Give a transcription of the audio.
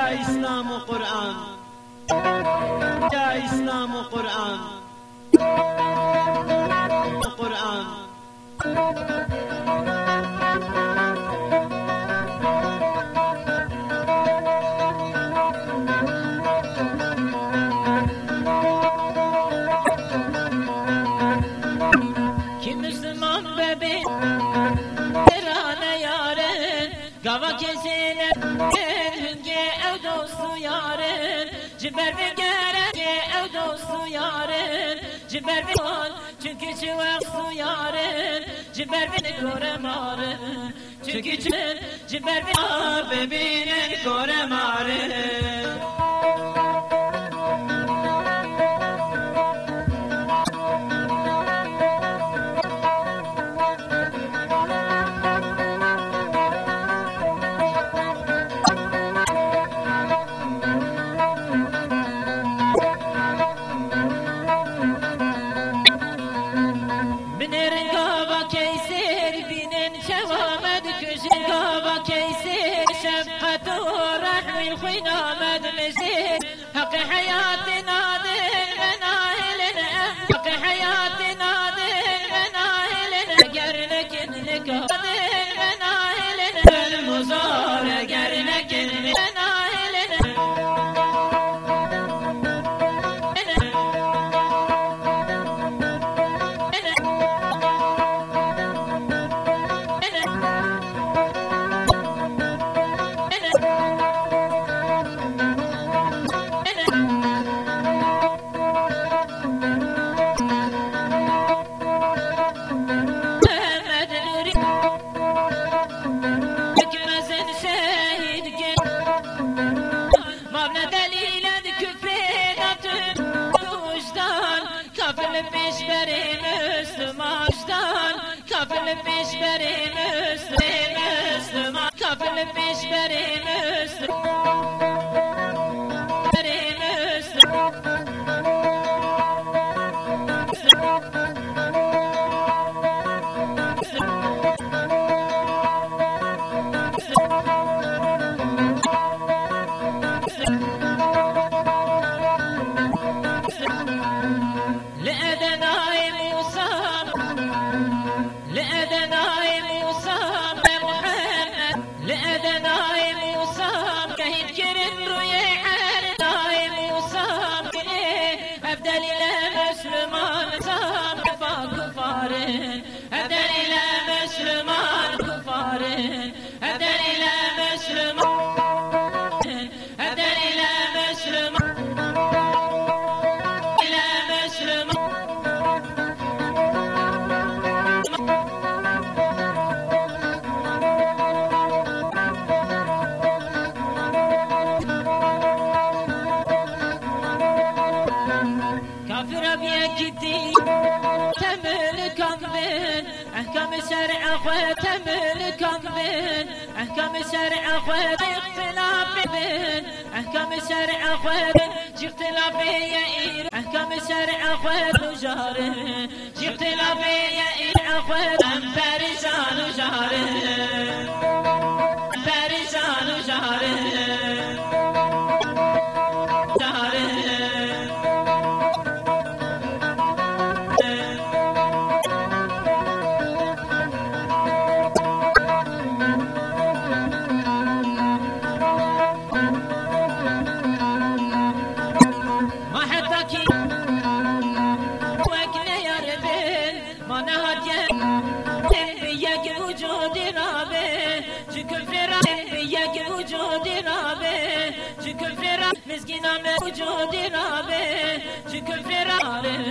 اسلام و قرآن، یا اسلام و قرآن، قرآن. کی مسلمان ببین ترانه یارن گاوا کسینه هنگه او دوستو یارن جبر بگره او دوستو یارن جبر بگن چونکه چه وقتو یارن جبر بگره مارن چونکه چه جبر ببینن گره مارن. خوين آمد مزید حق حیاتنا دل مناهلن حق حیاتنا دل مناهلن اگر نکن نگاه دل مناهلن دل مزار اگر نکن مناهلن پیش بریم مسلمان کافل پیش بریم مسلمان کافل پیش بریم احكام شرع اخوة تملكم بين احكام شرع اخوة اختلاف بين احكام شرع اخوة جي اختلاف يا اير احكام شرع اخوة وجار جي اختلاف يا اير اخوة بارزان وجار بارزان وجار مسكينة من وجود رابه شكل فرار